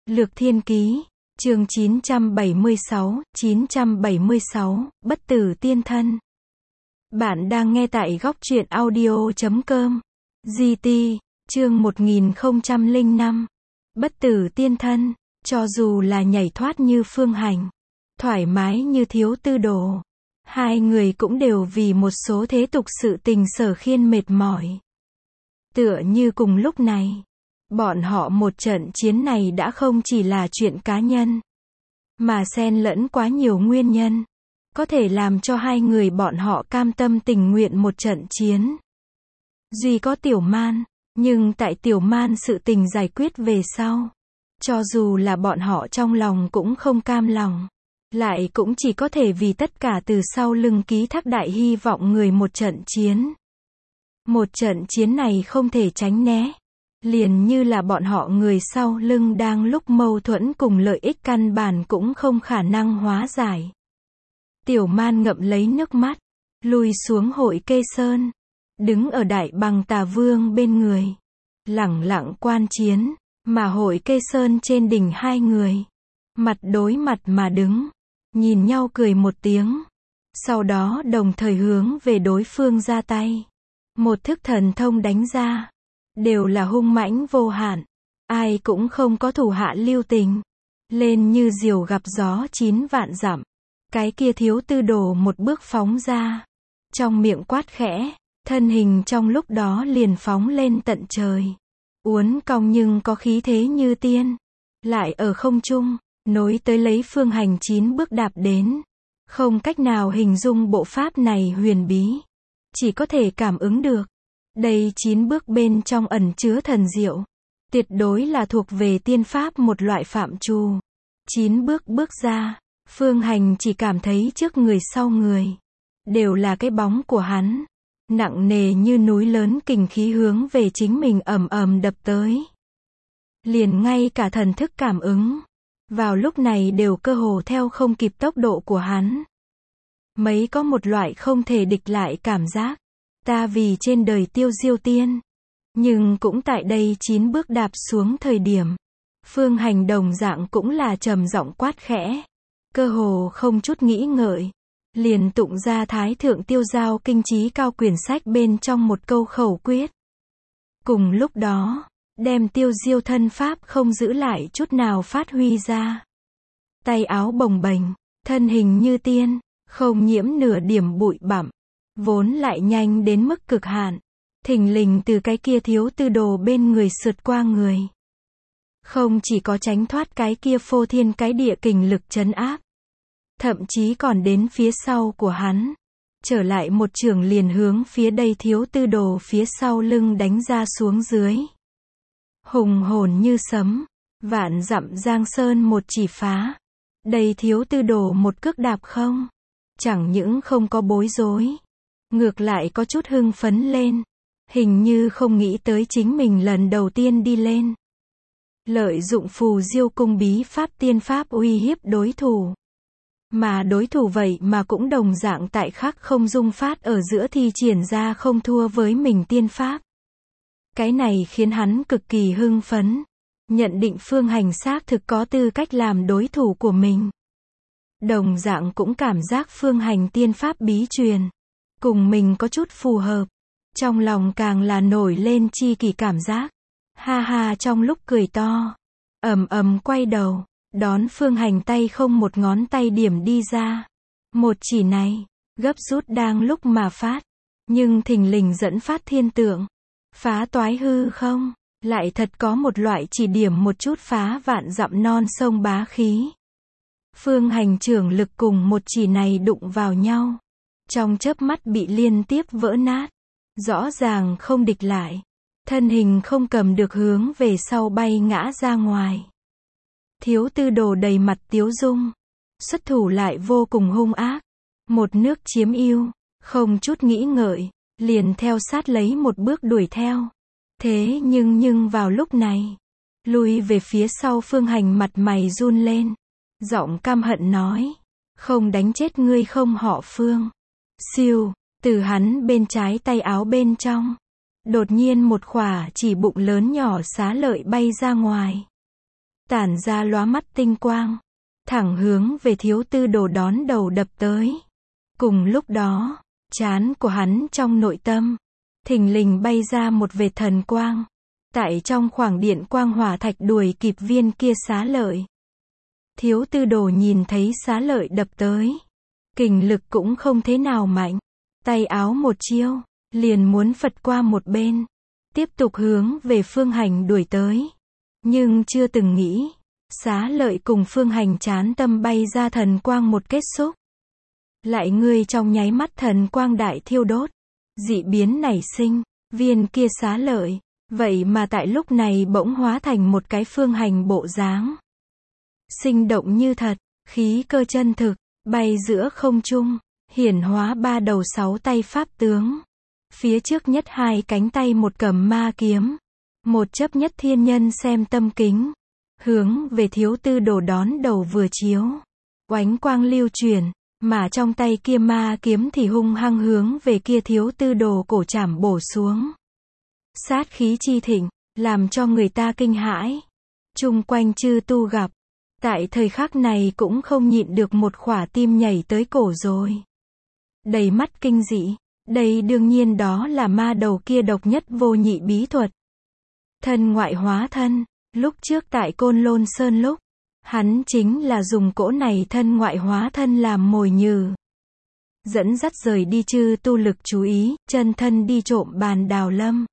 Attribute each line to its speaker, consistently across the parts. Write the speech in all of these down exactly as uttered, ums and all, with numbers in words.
Speaker 1: Lược Thiên Ký, chương chín trăm bảy mươi sáu, chín trăm bảy mươi sáu, Bất tử tiên thân. Bạn đang nghe tại góc truyện audio chấm com. giê tê, chương một nghìn không trăm lẻ năm. Bất tử tiên thân, cho dù là nhảy thoát như Phương Hành, thoải mái như Thiếu Tư Đồ, hai người cũng đều vì một số thế tục sự tình sở khiên mệt mỏi. Tựa như cùng lúc này, bọn họ một trận chiến này đã không chỉ là chuyện cá nhân, mà xen lẫn quá nhiều nguyên nhân, có thể làm cho hai người bọn họ cam tâm tình nguyện một trận chiến. Duy có Tiểu Man, nhưng tại Tiểu Man sự tình giải quyết về sau, cho dù là bọn họ trong lòng cũng không cam lòng, lại cũng chỉ có thể vì tất cả từ sau lưng ký thác đại hy vọng người một trận chiến. Một trận chiến này không thể tránh né, liền như là bọn họ người sau lưng đang lúc mâu thuẫn cùng lợi ích căn bản cũng không khả năng hóa giải. Tiểu Man ngậm lấy nước mắt, lùi xuống Hội Kê Sơn, đứng ở Đại Bằng Tà Vương bên người, lẳng lặng quan chiến, mà Hội Kê Sơn trên đỉnh hai người, mặt đối mặt mà đứng, nhìn nhau cười một tiếng, sau đó đồng thời hướng về đối phương ra tay. Một thức thần thông đánh ra, đều là hung mãnh vô hạn, ai cũng không có thủ hạ lưu tình, lên như diều gặp gió chín vạn dặm. Cái kia Thiếu Tư Đồ một bước phóng ra, trong miệng quát khẽ, thân hình trong lúc đó liền phóng lên tận trời, uốn cong nhưng có khí thế như tiên, lại ở không trung, nối tới lấy Phương Hành chín bước đạp đến, không cách nào hình dung bộ pháp này huyền bí, chỉ có thể cảm ứng được. Đây chín bước bên trong ẩn chứa thần diệu, tuyệt đối là thuộc về tiên pháp một loại phạm trù. Chín bước bước ra, Phương Hành chỉ cảm thấy trước người sau người, đều là cái bóng của hắn, nặng nề như núi lớn kình khí hướng về chính mình ầm ầm đập tới. Liền ngay cả thần thức cảm ứng, vào lúc này đều cơ hồ theo không kịp tốc độ của hắn. Mấy có một loại không thể địch lại cảm giác. Ta vì trên đời tiêu diêu tiên, nhưng cũng tại đây chín bước đạp xuống thời điểm, Phương Hành đồng dạng cũng là trầm giọng quát khẽ, cơ hồ không chút nghĩ ngợi, liền tụng ra Thái Thượng Tiêu Giao Kinh Chí Cao quyển sách bên trong một câu khẩu quyết. Cùng lúc đó, đem tiêu diêu thân pháp không giữ lại chút nào phát huy ra. Tay áo bồng bềnh, thân hình như tiên, không nhiễm nửa điểm bụi bặm, vốn lại nhanh đến mức cực hạn, thình lình từ cái kia Thiếu Tư Đồ bên người sượt qua người. Không chỉ có tránh thoát cái kia phô thiên cái địa kình lực trấn áp, thậm chí còn đến phía sau của hắn, trở lại một trường liền hướng phía đây Thiếu Tư Đồ phía sau lưng đánh ra xuống dưới. Hùng hồn như sấm, vạn dặm giang sơn một chỉ phá, đây Thiếu Tư Đồ một cước đạp không, chẳng những không có bối rối, ngược lại có chút hưng phấn lên, hình như không nghĩ tới chính mình lần đầu tiên đi lên. Lợi dụng phù diêu cung bí pháp tiên pháp uy hiếp đối thủ. Mà đối thủ vậy mà cũng đồng dạng tại khắc không dung phát ở giữa thi triển ra không thua với mình tiên pháp. Cái này khiến hắn cực kỳ hưng phấn, nhận định Phương Hành xác thực có tư cách làm đối thủ của mình. Đồng dạng cũng cảm giác Phương Hành tiên pháp bí truyền, cùng mình có chút phù hợp, trong lòng càng là nổi lên chi kỳ cảm giác. Ha ha, trong lúc cười to, ầm ầm quay đầu, đón Phương Hành tay không một ngón tay điểm đi ra. Một chỉ này, gấp rút đang lúc mà phát, nhưng thình lình dẫn phát thiên tượng, phá toái hư không, lại thật có một loại chỉ điểm một chút phá vạn dặm non sông bá khí. Phương Hành trưởng lực cùng một chỉ này đụng vào nhau, trong chớp mắt bị liên tiếp vỡ nát, rõ ràng không địch lại, thân hình không cầm được hướng về sau bay ngã ra ngoài. Thiếu Tư Đồ đầy mặt tiếu dung, xuất thủ lại vô cùng hung ác, một nước chiếm ưu, không chút nghĩ ngợi, liền theo sát lấy một bước đuổi theo. Thế nhưng nhưng vào lúc này, lùi về phía sau Phương Hành mặt mày run lên, giọng căm hận nói, không đánh chết ngươi không họ Phương. Siêu, từ hắn bên trái tay áo bên trong, đột nhiên một khỏa chỉ bụng lớn nhỏ xá lợi bay ra ngoài. tản ra lóa mắt tinh quang, thẳng hướng về Thiếu Tư Đồ đón đầu đập tới. Cùng lúc đó, trán của hắn trong nội tâm, thình lình bay ra một vệt thần quang. Tại trong khoảng điện quang hỏa thạch đuổi kịp viên kia xá lợi. Thiếu Tư Đồ nhìn thấy xá lợi đập tới. Kình lực cũng không thế nào mạnh. Tay áo một chiêu, liền muốn phật qua một bên. Tiếp tục hướng về Phương Hành đuổi tới. Nhưng chưa từng nghĩ, xá lợi cùng Phương Hành chán tâm bay ra thần quang một kết xúc. Lại ngươi trong nháy mắt thần quang đại thiêu đốt. Dị biến nảy sinh, viên kia xá lợi. Vậy mà tại lúc này bỗng hóa thành một cái Phương Hành bộ dáng. Sinh động như thật, khí cơ chân thực, bay giữa không trung, hiển hóa ba đầu sáu tay pháp tướng. Phía trước nhất hai cánh tay một cầm ma kiếm, một chấp nhất thiên nhân xem tâm kính, hướng về Thiếu Tư Đồ đón đầu vừa chiếu. Oánh quang lưu truyền, mà trong tay kia ma kiếm thì hung hăng hướng về kia Thiếu Tư Đồ cổ trảm bổ xuống. Sát khí chi thịnh, làm cho người ta kinh hãi. Chung quanh chư tu gặp, tại thời khắc này cũng không nhịn được một khỏa tim nhảy tới cổ rồi. Đầy mắt kinh dị, đây đương nhiên đó là ma đầu kia độc nhất vô nhị bí thuật. Thân ngoại hóa thân, lúc trước tại Côn Lôn Sơn lúc, hắn chính là dùng cỗ này thân ngoại hóa thân làm mồi nhử. Dẫn dắt rời đi chư tu lực chú ý, chân thân đi trộm bàn đào lâm.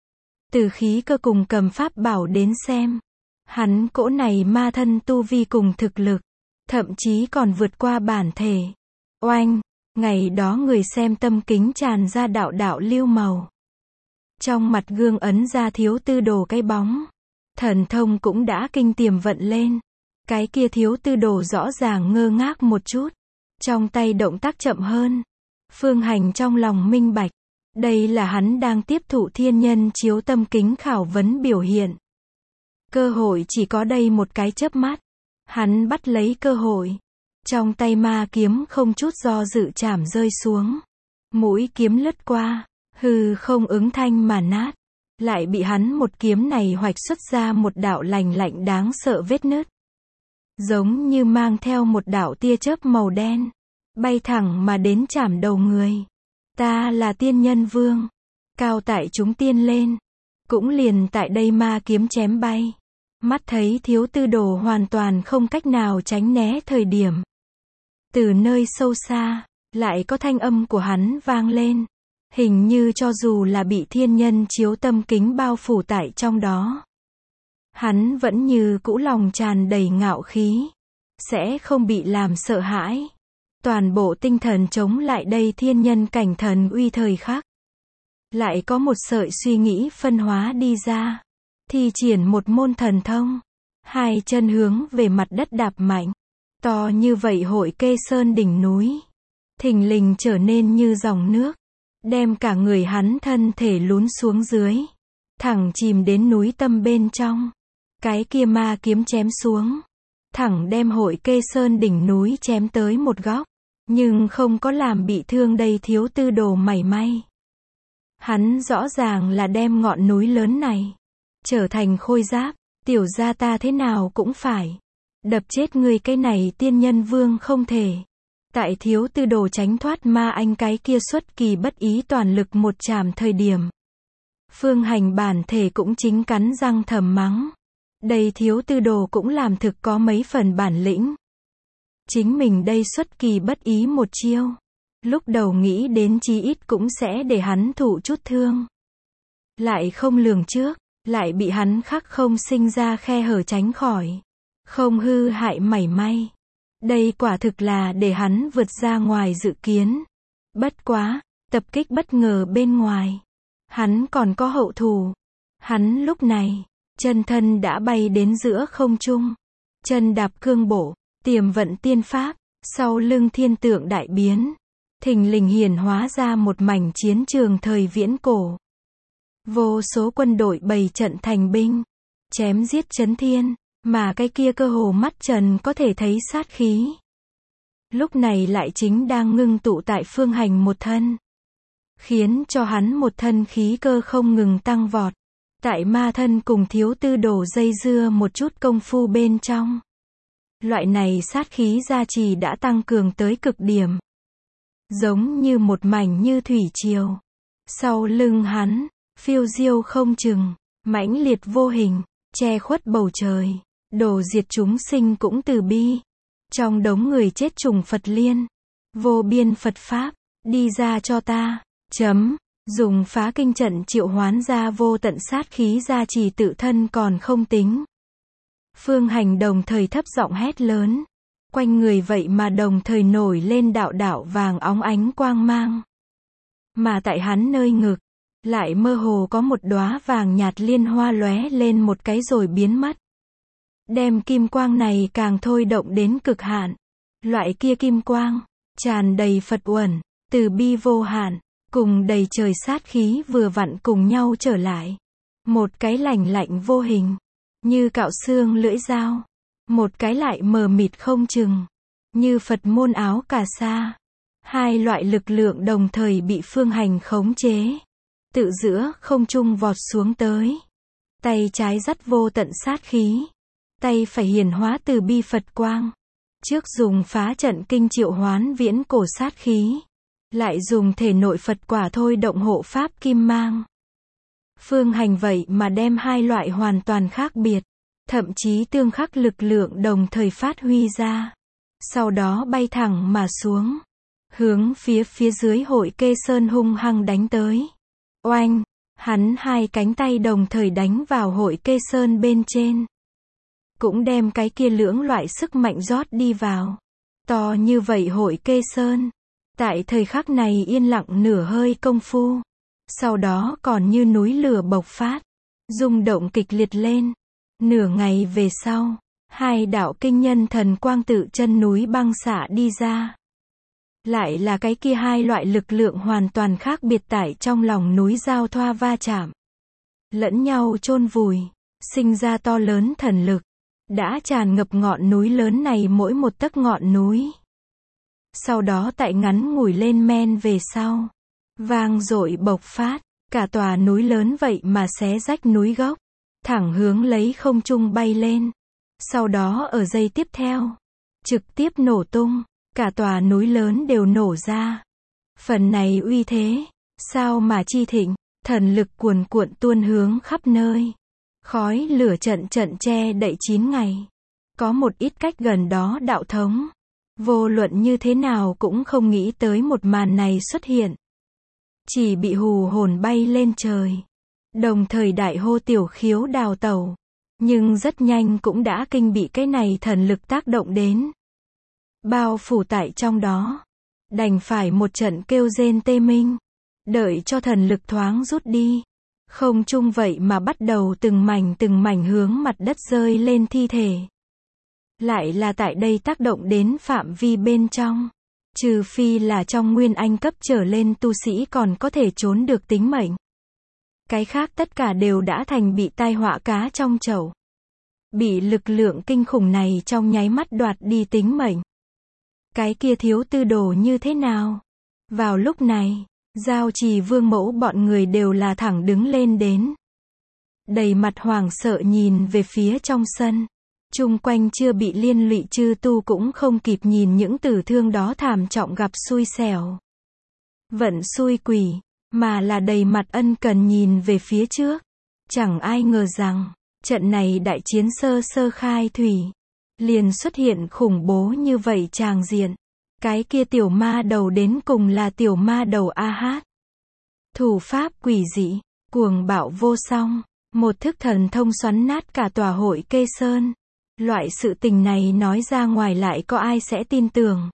Speaker 1: Từ khí cơ cùng cầm pháp bảo đến xem, hắn cỗ này ma thân tu vi cùng thực lực, thậm chí còn vượt qua bản thể. Oanh, ngày đó người xem tâm kính tràn ra đạo đạo lưu màu. Trong mặt gương ấn ra Thiếu Tư Đồ cái bóng. Thần thông cũng đã kinh tiềm vận lên. Cái kia Thiếu Tư Đồ rõ ràng ngơ ngác một chút. Trong tay động tác chậm hơn. Phương Hành trong lòng minh bạch. Đây là hắn đang tiếp thụ thiên nhân chiếu tâm kính khảo vấn biểu hiện. Cơ hội chỉ có đây một cái chớp mắt. Hắn bắt lấy cơ hội. Trong tay ma kiếm không chút do dự chảm rơi xuống. Mũi kiếm lướt qua, hư không ứng thanh mà nát. Lại bị hắn một kiếm này hoạch xuất ra một đạo lành lạnh đáng sợ vết nứt. Giống như mang theo một đạo tia chớp màu đen. Bay thẳng mà đến chảm đầu người. Ta là tiên nhân vương. Cao tại chúng tiên lên. Cũng liền tại đây ma kiếm chém bay. Mắt thấy Thiếu Tư Đồ hoàn toàn không cách nào tránh né thời điểm. Từ nơi sâu xa, lại có thanh âm của hắn vang lên. Hình như cho dù là bị thiên nhân chiếu tâm kính bao phủ tại trong đó. Hắn vẫn như cũ lòng tràn đầy ngạo khí. Sẽ không bị làm sợ hãi. Toàn bộ tinh thần chống lại đây thiên nhân cảnh thần uy thời khắc. Lại có một sợi suy nghĩ phân hóa đi ra. Thi triển một môn thần thông. Hai chân hướng về mặt đất đạp mạnh. To như vậy hội kê sơn đỉnh núi. Thình lình trở nên như dòng nước. Đem cả người hắn thân thể lún xuống dưới. Thẳng chìm đến núi tâm bên trong. Cái kia ma kiếm chém xuống. Thẳng đem hội kê sơn đỉnh núi chém tới một góc. Nhưng không có làm bị thương đây Thiếu Tư Đồ mảy may. Hắn rõ ràng là đem ngọn núi lớn này. Trở thành khôi giáp. Tiểu gia ta thế nào cũng phải. Đập chết người cái này tiên nhân vương không thể. Tại Thiếu Tư Đồ tránh thoát ma anh cái kia xuất kỳ bất ý toàn lực một chàm thời điểm. Phương Hành bản thể cũng chính cắn răng thầm mắng. Đây Thiếu Tư Đồ cũng làm thực có mấy phần bản lĩnh. Chính mình đây xuất kỳ bất ý một chiêu. Lúc đầu nghĩ đến chí ít cũng sẽ để hắn thụ chút thương. Lại không lường trước, lại bị hắn khắc không sinh ra khe hở tránh khỏi. Không hư hại mảy may. Đây quả thực là để hắn vượt ra ngoài dự kiến. Bất quá, tập kích bất ngờ bên ngoài. Hắn còn có hậu thù. Hắn lúc này, chân thân đã bay đến giữa không trung. Chân đạp cương bổ, tiềm vận tiên pháp, sau lưng thiên tượng đại biến. Thình lình hiển hóa ra một mảnh chiến trường thời viễn cổ. Vô số quân đội bày trận thành binh. Chém giết chấn thiên. Mà cái kia cơ hồ mắt trần có thể thấy sát khí. Lúc này lại chính đang ngưng tụ tại Phương Hành một thân. Khiến cho hắn một thân khí cơ không ngừng tăng vọt. Tại ma thân cùng thiếu tư đồ dây dưa một chút công phu bên trong. Loại này sát khí gia trì đã tăng cường tới cực điểm. Giống như một mảnh như thủy triều. Sau lưng hắn, phiêu diêu không chừng, mãnh liệt vô hình, che khuất bầu trời. Đồ diệt chúng sinh cũng từ bi. Trong đống người chết trùng Phật liên. Vô biên Phật Pháp, đi ra cho ta. Chấm. Dùng phá kinh trận triệu hoán ra vô tận sát khí gia trì tự thân còn không tính. Phương Hành đồng thời thấp giọng hét lớn. Quanh người vậy mà đồng thời nổi lên đạo đạo vàng óng ánh quang mang. Mà tại hắn nơi ngực, lại mơ hồ có một đóa vàng nhạt liên hoa lóe lên một cái rồi biến mất. Đem kim quang này càng thôi động đến cực hạn. Loại kia kim quang, tràn đầy Phật uẩn, từ bi vô hạn, cùng đầy trời sát khí vừa vặn cùng nhau trở lại. Một cái lạnh lạnh vô hình, như cạo xương lưỡi dao. Một cái lại mờ mịt không chừng, như Phật môn áo cà sa. Hai loại lực lượng đồng thời bị Phương Hành khống chế. Tự giữa không trung vọt xuống tới. Tay trái dắt vô tận sát khí. Tay phải hiển hóa từ bi Phật quang. Trước dùng phá trận kinh triệu hoán viễn cổ sát khí. Lại dùng thể nội Phật quả thôi động hộ pháp kim mang. Phương Hành vậy mà đem hai loại hoàn toàn khác biệt, thậm chí tương khắc lực lượng đồng thời phát huy ra. Sau đó bay thẳng mà xuống. Hướng phía phía dưới Hội Kê Sơn hung hăng đánh tới. Oanh! Hắn hai cánh tay đồng thời đánh vào Hội Kê Sơn bên trên. Cũng đem cái kia lưỡng loại sức mạnh rót đi vào. To như vậy Hội Kê Sơn. Tại thời khắc này yên lặng nửa hơi công phu. Sau đó còn như núi lửa bộc phát. Rung động kịch liệt lên. Nửa ngày về sau, hai đạo kinh nhân thần quang tự chân núi băng xạ đi ra. Lại là cái kia hai loại lực lượng hoàn toàn khác biệt tại trong lòng núi giao thoa va chạm. Lẫn nhau chôn vùi, sinh ra to lớn thần lực. Đã tràn ngập ngọn núi lớn này mỗi một tấc ngọn núi. Sau đó tại ngắn ngủi lên men về sau. Vang dội bộc phát, cả tòa núi lớn vậy mà xé rách núi gốc. Thẳng hướng lấy không trung bay lên. Sau đó ở giây tiếp theo, trực tiếp nổ tung, cả tòa núi lớn đều nổ ra. Phần này uy thế, sao mà chi thịnh, thần lực cuồn cuộn tuôn hướng khắp nơi. Khói lửa trận trận che đậy chín ngày. Có một ít cách gần đó đạo thống. Vô luận như thế nào cũng không nghĩ tới một màn này xuất hiện. Chỉ bị hù hồn bay lên trời. Đồng thời đại hô tiểu khiếu đào tẩu. Nhưng rất nhanh cũng đã kinh bị cái này thần lực tác động đến. Bao phủ tại trong đó. Đành phải một trận kêu rên tê minh. Đợi cho thần lực thoáng rút đi. Không chung vậy mà bắt đầu từng mảnh từng mảnh hướng mặt đất rơi lên thi thể. Lại là tại đây tác động đến phạm vi bên trong. Trừ phi là trong nguyên anh cấp trở lên tu sĩ còn có thể trốn được tính mệnh. Cái khác tất cả đều đã thành bị tai họa cá trong chậu. Bị lực lượng kinh khủng này trong nháy mắt đoạt đi tính mệnh. Cái kia thiếu tư đồ như thế nào? Vào lúc này, Giao Trì Vương mẫu bọn người đều là thẳng đứng lên đến. Đầy mặt hoảng sợ nhìn về phía trong sân. Chung quanh chưa bị liên lụy chư tu cũng không kịp nhìn những tử thương đó thảm trọng gặp xui xẻo. Vận xui quỷ, mà là đầy mặt ân cần nhìn về phía trước. Chẳng ai ngờ rằng, trận này đại chiến sơ sơ khai thủy. Liền xuất hiện khủng bố như vậy tràng diện. Cái kia tiểu ma đầu đến cùng là tiểu ma đầu A Hát. Thủ pháp quỷ dị, cuồng bạo vô song. Một thức thần thông xoắn nát cả tòa Hội Kê Sơn. Loại sự tình này nói ra ngoài lại có ai sẽ tin tưởng.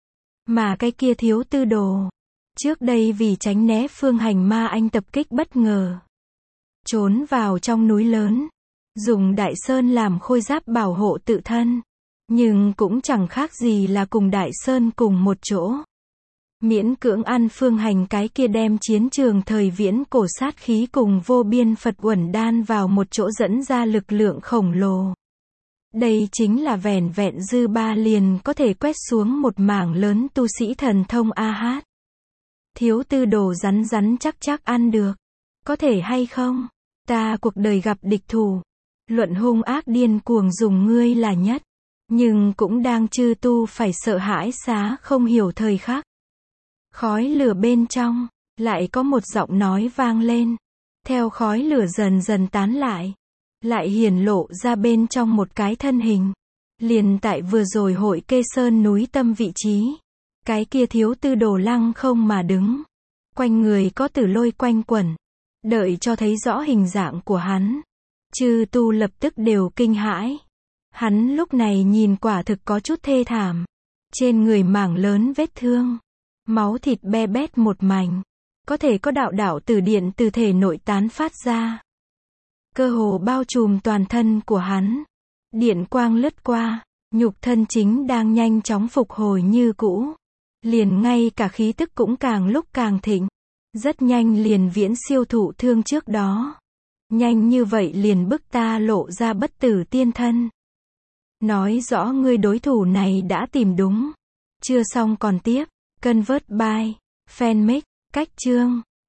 Speaker 1: Mà cái kia thiếu tư đồ. Trước đây vì tránh né Phương Hành ma anh tập kích bất ngờ. Trốn vào trong núi lớn. Dùng đại sơn làm khôi giáp bảo hộ tự thân. Nhưng cũng chẳng khác gì là cùng đại sơn cùng một chỗ. Miễn cưỡng ăn Phương Hành cái kia đem chiến trường thời viễn cổ sát khí cùng vô biên Phật uẩn đan vào một chỗ dẫn ra lực lượng khổng lồ. Đây chính là vẻn vẹn dư ba liền có thể quét xuống một mảng lớn tu sĩ thần thông A Hát. Thiếu tư đồ rắn rắn chắc chắc ăn được. Có thể hay không? Ta cuộc đời gặp địch thủ, luận hung ác điên cuồng dùng ngươi là nhất. Nhưng cũng đang chư tu phải sợ hãi xá không hiểu thời khắc. Khói lửa bên trong, lại có một giọng nói vang lên. Theo khói lửa dần dần tán lại, lại hiển lộ ra bên trong một cái thân hình. Liền tại vừa rồi hội Kê Sơn núi tâm vị trí. Cái kia thiếu tư đồ lăng không mà đứng. Quanh người có tử lôi quanh quẩn. Đợi cho thấy rõ hình dạng của hắn. Chư tu lập tức đều kinh hãi. Hắn lúc này nhìn quả thực có chút thê thảm. Trên người mảng lớn vết thương. Máu thịt be bét một mảnh. Có thể có đạo đạo tử điện từ thể nội tán phát ra. Cơ hồ bao trùm toàn thân của hắn. Điện quang lướt qua, nhục thân chính đang nhanh chóng phục hồi như cũ. Liền ngay cả khí tức cũng càng lúc càng thịnh. Rất nhanh liền viễn siêu thụ thương trước đó. Nhanh như vậy liền bức ta lộ ra bất tử tiên thân. Nói rõ ngươi đối thủ này đã tìm đúng. Chưa xong còn tiếp. Convert by Fanmake, cách chương.